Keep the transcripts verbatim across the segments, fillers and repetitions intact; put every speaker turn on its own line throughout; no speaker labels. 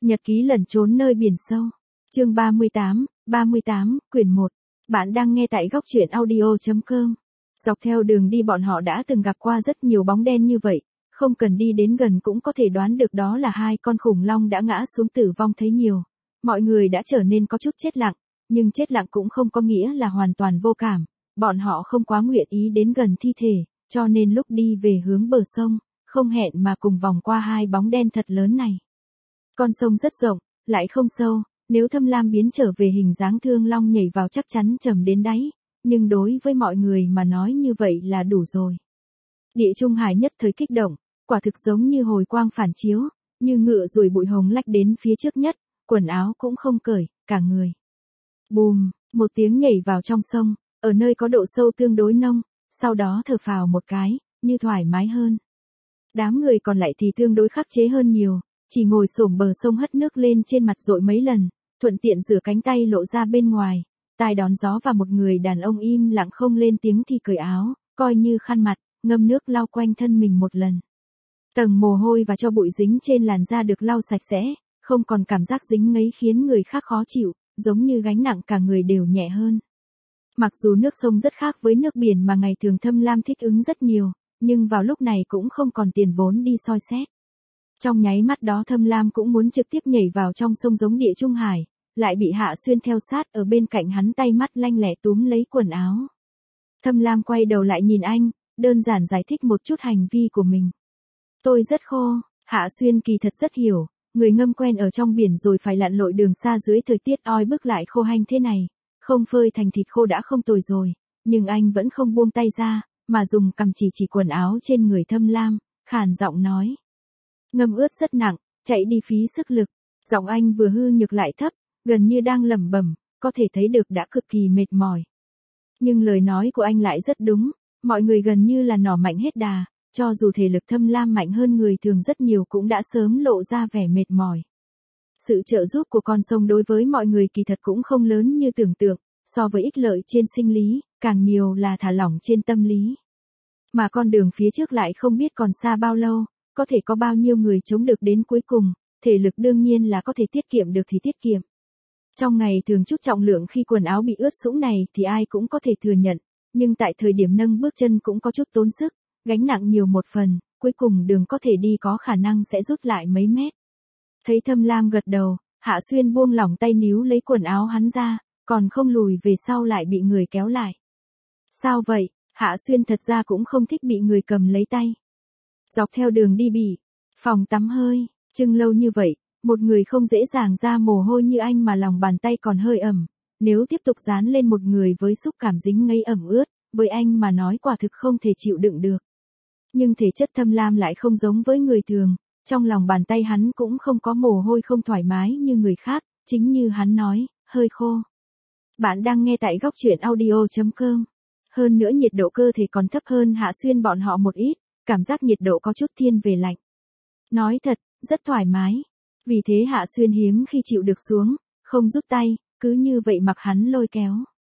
Nhật ký lẩn trốn nơi biển sâu. Chương ba mươi tám, ba mươi tám, quyển một. Bạn đang nghe tại góc truyện audio chấm com. Dọc theo đường đi bọn họ đã từng gặp qua rất nhiều bóng đen như vậy, không cần đi đến gần cũng có thể đoán được đó là hai con khủng long đã ngã xuống tử vong thấy nhiều. Mọi người đã trở nên có chút chết lặng, nhưng chết lặng cũng không có nghĩa là hoàn toàn vô cảm. Bọn họ không quá nguyện ý đến gần thi thể, cho nên lúc đi về hướng bờ sông, không hẹn mà cùng vòng qua hai bóng đen thật lớn này. Con sông rất rộng, lại không sâu, nếu Thâm Lam biến trở về hình dáng thương long nhảy vào chắc chắn trầm đến đáy, nhưng đối với mọi người mà nói như vậy là đủ rồi. Địa Trung Hải nhất thời kích động, quả thực giống như hồi quang phản chiếu, như ngựa ruồi bụi hồng lách đến phía trước nhất, quần áo cũng không cởi, cả người. Bùm, một tiếng nhảy vào trong sông, ở nơi có độ sâu tương đối nông, sau đó thở phào một cái, như thoải mái hơn. Đám người còn lại thì tương đối khắc chế hơn nhiều, chỉ ngồi xổm bờ sông hất nước lên trên mặt dội mấy lần, thuận tiện rửa cánh tay lộ ra bên ngoài, tai đón gió và một người đàn ông im lặng không lên tiếng thì cởi áo, coi như khăn mặt, ngâm nước lau quanh thân mình một lần. Tầng mồ hôi và cho bụi dính trên làn da được lau sạch sẽ, không còn cảm giác dính ngấy khiến người khác khó chịu, giống như gánh nặng cả người đều nhẹ hơn. Mặc dù nước sông rất khác với nước biển mà ngày thường Thâm Lam thích ứng rất nhiều, nhưng vào lúc này cũng không còn tiền vốn đi soi xét. Trong nháy mắt đó Thâm Lam cũng muốn trực tiếp nhảy vào trong sông giống Địa Trung Hải, lại bị Hạ Xuyên theo sát ở bên cạnh hắn tay mắt lanh lẹ túm lấy quần áo. Thâm Lam quay đầu lại nhìn anh, đơn giản giải thích một chút hành vi của mình. Tôi rất khô, Hạ Xuyên kỳ thật rất hiểu, người ngâm quen ở trong biển rồi phải lặn lội đường xa dưới thời tiết oi bức lại khô hanh thế này, không phơi thành thịt khô đã không tồi rồi, nhưng anh vẫn không buông tay ra, mà dùng cằm chỉ chỉ quần áo trên người Thâm Lam, khàn giọng nói. Ngâm ướt rất nặng, chạy đi phí sức lực, giọng anh vừa hư nhược lại thấp, gần như đang lẩm bẩm, có thể thấy được đã cực kỳ mệt mỏi. Nhưng lời nói của anh lại rất đúng, mọi người gần như là nỏ mạnh hết đà, cho dù thể lực Thâm Lam mạnh hơn người thường rất nhiều cũng đã sớm lộ ra vẻ mệt mỏi. Sự trợ giúp của con sông đối với mọi người kỳ thật cũng không lớn như tưởng tượng, so với ích lợi trên sinh lý, càng nhiều là thả lỏng trên tâm lý. Mà con đường phía trước lại không biết còn xa bao lâu, có thể có bao nhiêu người chống được đến cuối cùng, thể lực đương nhiên là có thể tiết kiệm được thì tiết kiệm. Trong ngày thường chút trọng lượng khi quần áo bị ướt sũng này thì ai cũng có thể thừa nhận, nhưng tại thời điểm nâng bước chân cũng có chút tốn sức, gánh nặng nhiều một phần, cuối cùng đường có thể đi có khả năng sẽ rút lại mấy mét. Thấy Thâm Lam gật đầu, Hạ Xuyên buông lỏng tay níu lấy quần áo hắn ra, còn không lùi về sau lại bị người kéo lại. Sao vậy? Hạ Xuyên thật ra cũng không thích bị người cầm lấy tay. Dọc theo đường đi bị phòng tắm hơi, chừng lâu như vậy, một người không dễ dàng ra mồ hôi như anh mà lòng bàn tay còn hơi ẩm, nếu tiếp tục dán lên một người với xúc cảm dính ngây ẩm ướt, với anh mà nói quả thực không thể chịu đựng được. Nhưng thể chất Thâm Lam lại không giống với người thường, trong lòng bàn tay hắn cũng không có mồ hôi không thoải mái như người khác, chính như hắn nói, hơi khô. Bạn đang nghe tại góc truyện audio chấm com. Hơn nữa nhiệt độ cơ thể còn thấp hơn Hạ Xuyên bọn họ một ít, cảm giác nhiệt độ có chút thiên về lạnh. Nói thật, rất thoải mái. Vì thế Hạ Xuyên hiếm khi chịu được xuống, không rút tay, cứ như vậy mặc hắn lôi kéo.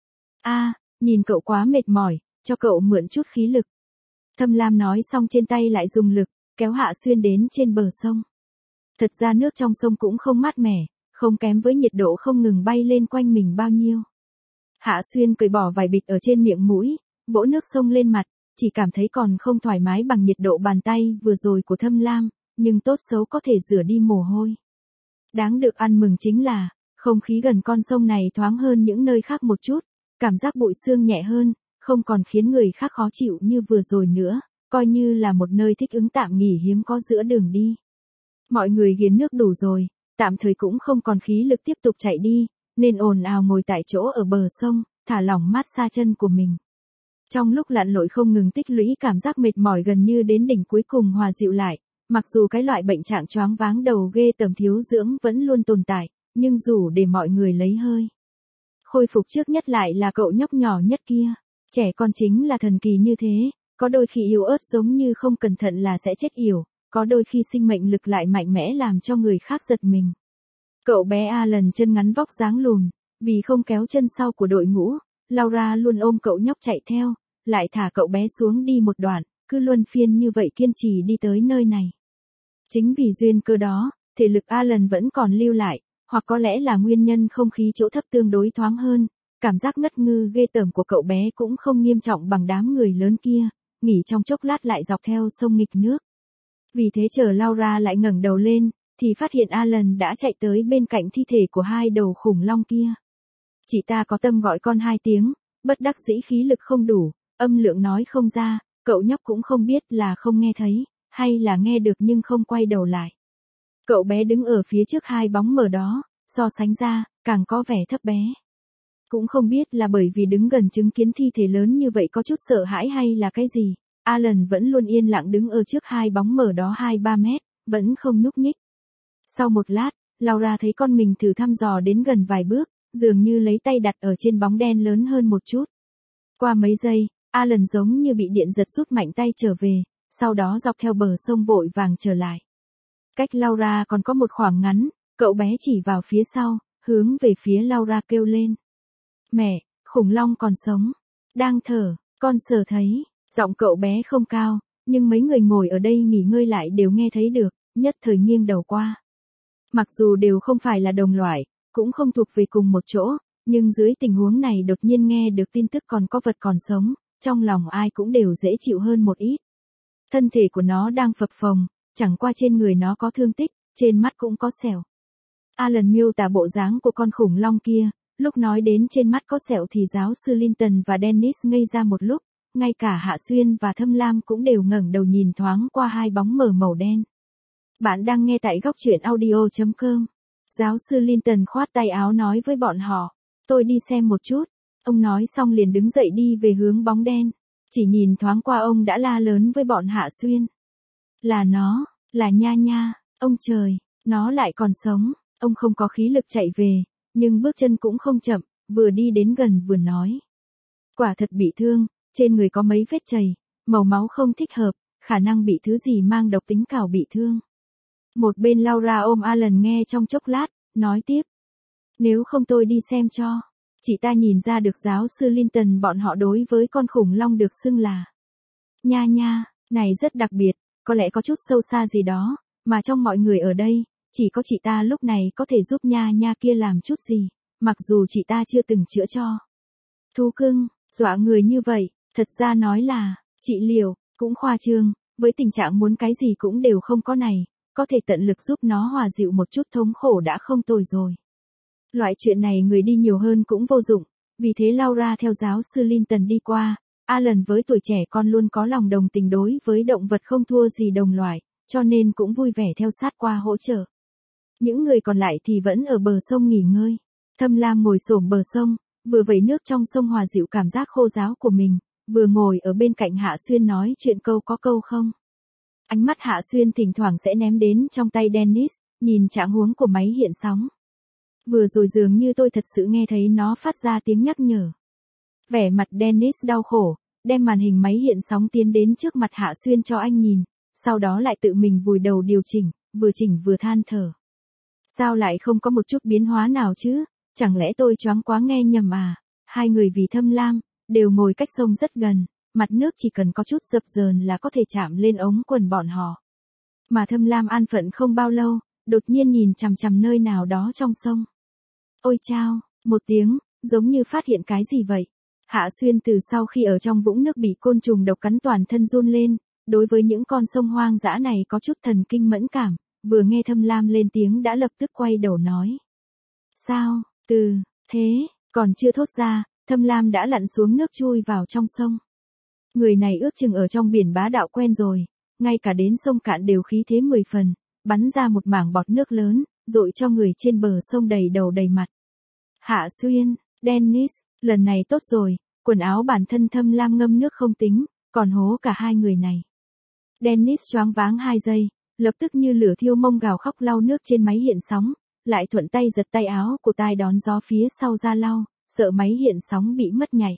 A, à, nhìn cậu quá mệt mỏi, cho cậu mượn chút khí lực. Thâm Lam nói xong trên tay lại dùng lực, kéo Hạ Xuyên đến trên bờ sông. Thật ra nước trong sông cũng không mát mẻ, không kém với nhiệt độ không ngừng bay lên quanh mình bao nhiêu. Hạ Xuyên cởi bỏ vài bịch ở trên miệng mũi, vỗ nước sông lên mặt, chỉ cảm thấy còn không thoải mái bằng nhiệt độ bàn tay vừa rồi của Thâm Lam, nhưng tốt xấu có thể rửa đi mồ hôi. Đáng được ăn mừng chính là, không khí gần con sông này thoáng hơn những nơi khác một chút, cảm giác bụi sương nhẹ hơn, không còn khiến người khác khó chịu như vừa rồi nữa, coi như là một nơi thích ứng tạm nghỉ hiếm có giữa đường đi. Mọi người giếng nước đủ rồi, tạm thời cũng không còn khí lực tiếp tục chạy đi, nên ồn ào ngồi tại chỗ ở bờ sông, thả lỏng mát xa chân của mình. Trong lúc lặn lội không ngừng tích lũy cảm giác mệt mỏi gần như đến đỉnh cuối cùng hòa dịu lại, mặc dù cái loại bệnh trạng choáng váng đầu ghê tởm thiếu dưỡng vẫn luôn tồn tại, nhưng dù để mọi người lấy hơi. Khôi phục trước nhất lại là cậu nhóc nhỏ nhất kia, trẻ con chính là thần kỳ như thế, có đôi khi yếu ớt giống như không cẩn thận là sẽ chết yểu, có đôi khi sinh mệnh lực lại mạnh mẽ làm cho người khác giật mình. Cậu bé Alan chân ngắn vóc dáng lùn, vì không kéo chân sau của đội ngũ, Laura luôn ôm cậu nhóc chạy theo, lại thả cậu bé xuống đi một đoạn, cứ luân phiên như vậy kiên trì đi tới nơi này. Chính vì duyên cơ đó, thể lực Alan vẫn còn lưu lại, hoặc có lẽ là nguyên nhân không khí chỗ thấp tương đối thoáng hơn, cảm giác ngất ngư ghê tởm của cậu bé cũng không nghiêm trọng bằng đám người lớn kia, nghỉ trong chốc lát lại dọc theo sông nghịch nước. Vì thế chờ Laura lại ngẩng đầu lên, thì phát hiện Alan đã chạy tới bên cạnh thi thể của hai đầu khủng long kia. Chị ta có tâm gọi con hai tiếng, bất đắc dĩ khí lực không đủ, âm lượng nói không ra, cậu nhóc cũng không biết là không nghe thấy, hay là nghe được nhưng không quay đầu lại. Cậu bé đứng ở phía trước hai bóng mờ đó, so sánh ra, càng có vẻ thấp bé. Cũng không biết là bởi vì đứng gần chứng kiến thi thể lớn như vậy có chút sợ hãi hay là cái gì, Alan vẫn luôn yên lặng đứng ở trước hai bóng mờ đó hai ba mét, vẫn không nhúc nhích. Sau một lát, Laura thấy con mình thử thăm dò đến gần vài bước, dường như lấy tay đặt ở trên bóng đen lớn hơn một chút. Qua mấy giây, Alan giống như bị điện giật rút mạnh tay trở về, sau đó dọc theo bờ sông vội vàng trở lại. Cách Laura còn có một khoảng ngắn, cậu bé chỉ vào phía sau, hướng về phía Laura kêu lên. Mẹ, khủng long còn sống. Đang thở, con sờ thấy. Giọng cậu bé không cao, nhưng mấy người ngồi ở đây nghỉ ngơi lại đều nghe thấy được, nhất thời nghiêng đầu qua. Mặc dù đều không phải là đồng loại, cũng không thuộc về cùng một chỗ, nhưng dưới tình huống này đột nhiên nghe được tin tức còn có vật còn sống, trong lòng ai cũng đều dễ chịu hơn một ít. Thân thể của nó đang phập phồng, chẳng qua trên người nó có thương tích, trên mắt cũng có sẹo. Alan miêu tả bộ dáng của con khủng long kia, lúc nói đến trên mắt có sẹo thì giáo sư Linton và Dennis ngây ra một lúc, ngay cả Hạ Xuyên và Thâm Lam cũng đều ngẩng đầu nhìn thoáng qua hai bóng mờ màu đen. Bạn đang nghe tại góc truyện audio chấm com. Giáo sư Linton khoát tay áo nói với bọn họ, tôi đi xem một chút. Ông nói xong liền đứng dậy đi về hướng bóng đen. Chỉ nhìn thoáng qua ông đã la lớn với bọn Hạ Xuyên. Là nó, là Nha Nha, ông trời, nó lại còn sống. Ông không có khí lực chạy về, nhưng bước chân cũng không chậm, vừa đi đến gần vừa nói. Quả thật bị thương, trên người có mấy vết chày, màu máu không thích hợp, khả năng bị thứ gì mang độc tính cào bị thương. Một bên Laura ôm Alan nghe trong chốc lát, nói tiếp. Nếu không tôi đi xem cho. Chị ta nhìn ra được giáo sư Linton bọn họ đối với con khủng long được xưng là Nha Nha, này rất đặc biệt, có lẽ có chút sâu xa gì đó, mà trong mọi người ở đây, chỉ có chị ta lúc này có thể giúp Nha Nha kia làm chút gì, mặc dù chị ta chưa từng chữa cho. Thú cưng, dọa người như vậy, thật ra nói là, trị liệu, cũng khoa trương, với tình trạng muốn cái gì cũng đều không có này, có thể tận lực giúp nó hòa dịu một chút thống khổ đã không tồi rồi. Loại chuyện này người đi nhiều hơn cũng vô dụng, vì thế Laura theo giáo sư Linton đi qua, Alan với tuổi trẻ con luôn có lòng đồng tình đối với động vật không thua gì đồng loại, cho nên cũng vui vẻ theo sát qua hỗ trợ. Những người còn lại thì vẫn ở bờ sông nghỉ ngơi. Thâm Lam ngồi xổm bờ sông, vừa vẩy nước trong sông hòa dịu cảm giác khô ráo của mình, vừa ngồi ở bên cạnh Hạ Xuyên nói chuyện câu có câu không. Ánh mắt Hạ Xuyên thỉnh thoảng sẽ ném đến trong tay Dennis, nhìn trạng huống của máy hiện sóng. Vừa rồi dường như tôi thật sự nghe thấy nó phát ra tiếng nhắc nhở. Vẻ mặt Dennis đau khổ, đem màn hình máy hiện sóng tiến đến trước mặt Hạ Xuyên cho anh nhìn, sau đó lại tự mình vùi đầu điều chỉnh, vừa chỉnh vừa than thở. Sao lại không có một chút biến hóa nào chứ, chẳng lẽ tôi choáng quá nghe nhầm à, hai người vì Thâm Lam, đều ngồi cách sông rất gần, mặt nước chỉ cần có chút dập dờn là có thể chạm lên ống quần bọn họ. Mà Thâm Lam an phận không bao lâu, đột nhiên nhìn chằm chằm nơi nào đó trong sông. Ôi chao, một tiếng, giống như phát hiện cái gì vậy. Hạ Xuyên từ sau khi ở trong vũng nước bị côn trùng độc cắn toàn thân run lên, đối với những con sông hoang dã này có chút thần kinh mẫn cảm, vừa nghe Thâm Lam lên tiếng đã lập tức quay đầu nói. Sao, từ, thế, còn chưa thốt ra, Thâm Lam đã lặn xuống nước chui vào trong sông. Người này ước chừng ở trong biển bá đạo quen rồi, ngay cả đến sông cạn đều khí thế mười phần, bắn ra một mảng bọt nước lớn, dội cho người trên bờ sông đầy đầu đầy mặt. Hạ Xuyên, Dennis, lần này tốt rồi, quần áo bản thân Thâm Lam ngâm nước không tính, còn hố cả hai người này. Dennis choáng váng hai giây, lập tức như lửa thiêu mông gào khóc lau nước trên máy hiện sóng, lại thuận tay giật tay áo của tai đón gió phía sau ra lau, sợ máy hiện sóng bị mất nhảy.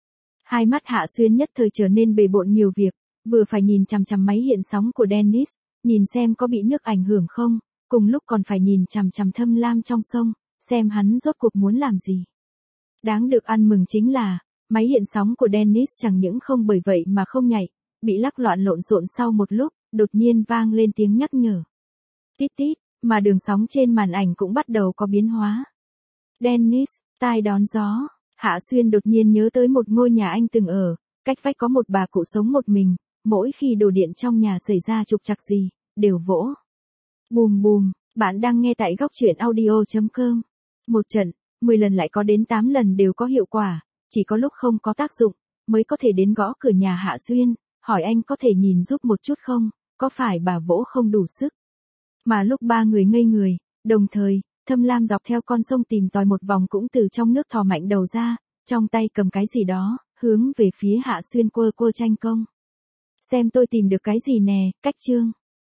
Hai mắt Hạ Xuyên nhất thời trở nên bề bộn nhiều việc, vừa phải nhìn chằm chằm máy hiện sóng của Dennis, nhìn xem có bị nước ảnh hưởng không, cùng lúc còn phải nhìn chằm chằm Thâm Lam trong sông, xem hắn rốt cuộc muốn làm gì. Đáng được ăn mừng chính là, máy hiện sóng của Dennis chẳng những không bởi vậy mà không nhảy, bị lắc loạn lộn xộn sau một lúc, đột nhiên vang lên tiếng nhắc nhở. Tít tít, mà đường sóng trên màn ảnh cũng bắt đầu có biến hóa. Dennis, tai đón gió, Hạ Xuyên đột nhiên nhớ tới một ngôi nhà anh từng ở, cách vách có một bà cụ sống một mình, mỗi khi đồ điện trong nhà xảy ra trục trặc gì, đều vỗ. Bùm bùm, bạn đang nghe tại góc truyện audio.com. Một trận, mười lần lại có đến tám lần đều có hiệu quả, chỉ có lúc không có tác dụng, mới có thể đến gõ cửa nhà Hạ Xuyên, hỏi anh có thể nhìn giúp một chút không, có phải bà vỗ không đủ sức. Mà lúc ba người ngây người, đồng thời, Thâm Lam dọc theo con sông tìm tòi một vòng cũng từ trong nước thò mạnh đầu ra, trong tay cầm cái gì đó, hướng về phía Hạ Xuyên quơ quơ tranh công. Xem tôi tìm được cái gì nè, cách chương.